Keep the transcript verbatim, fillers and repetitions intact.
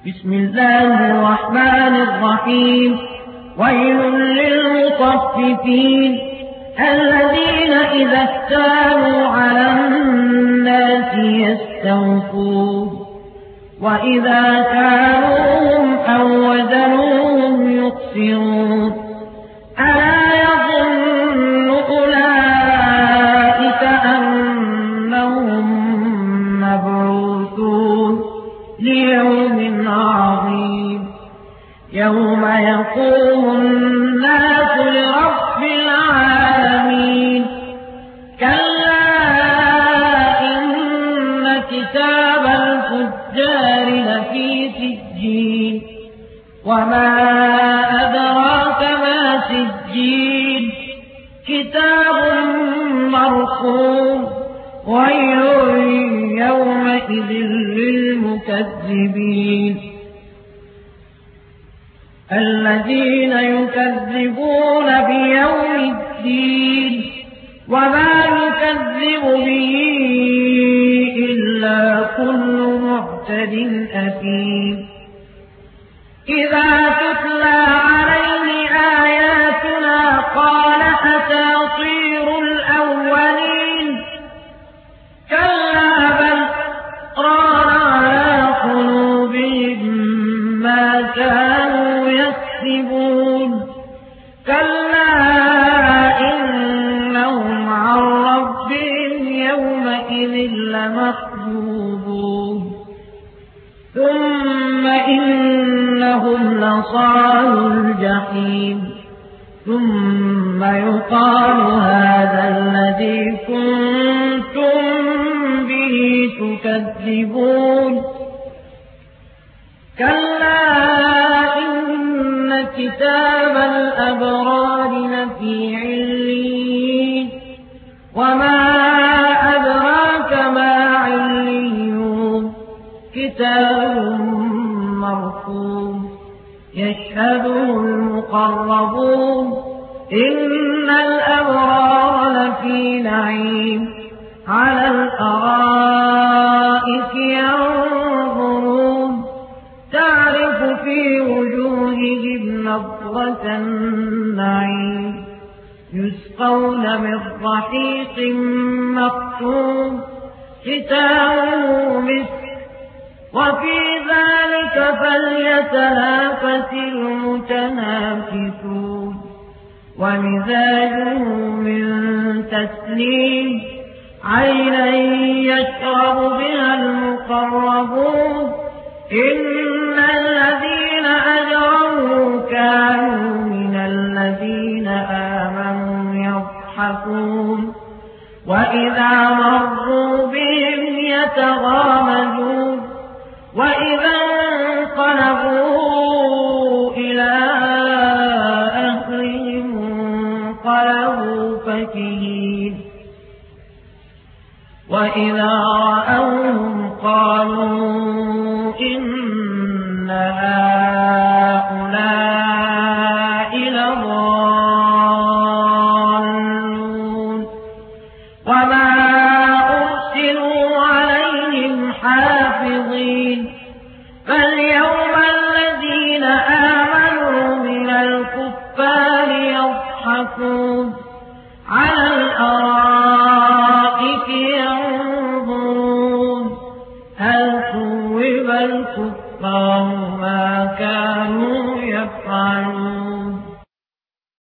بسم الله الرحمن الرحيم ويل للمطففين الذين إذا اكتالوا على الناس يستوفون وإذا كالوهم أو وزنوهم يخسرون ألا يظن أولئك أنهم مبعوثون ليوم عظيم يوم يقوم الناس لرب العالمين كلا إن كتاب الفجار لفي سجين وما أدراك ما سجين كتاب مرقوم ويل يومئذ للمكذبين الذين يكذبون بيوم الدين وما يكذب به إلا كل معتد أثيم إذا تتلى عليه آياتنا قال أساطير الأولين كلا بل ران على قلوبهم ما كانوا يكسبون كلا إنهم عن ربهم يومئذ لمحجوبون ثم إنهم لصالوا الجحيم ثم يقال هذا الذي كنتم به تكذبون كلا إن كتاب الأبرار لفي عليين وما أدراك ما عليون كتاب مرقوم يشهده المقربون إن الأبرار لفي نعيم على الأرائك ينظرون تعرف في وجوههم نضرة النعيم يسقون من رحيق مختوم ختامه مسك وفي ذلك فليتنافس المتنافسون ومزاجه من تسليم عينا يشرب بها المقربون إن الذين أجرموا كانوا من الذين آمنوا يضحكون وإذا مروا بهم يتغامزون وإذا انقلبوا إلى أهلهم انقلبوا فكهين وإذا رأوهم قالوا إن هؤلاء لضالون وما أرسلوا عليهم حافظين فاليوم الذين آمنوا من الكفار يضحكون على الأرائك ينظرون هل ثوب الكفار ما كانوا يفعلون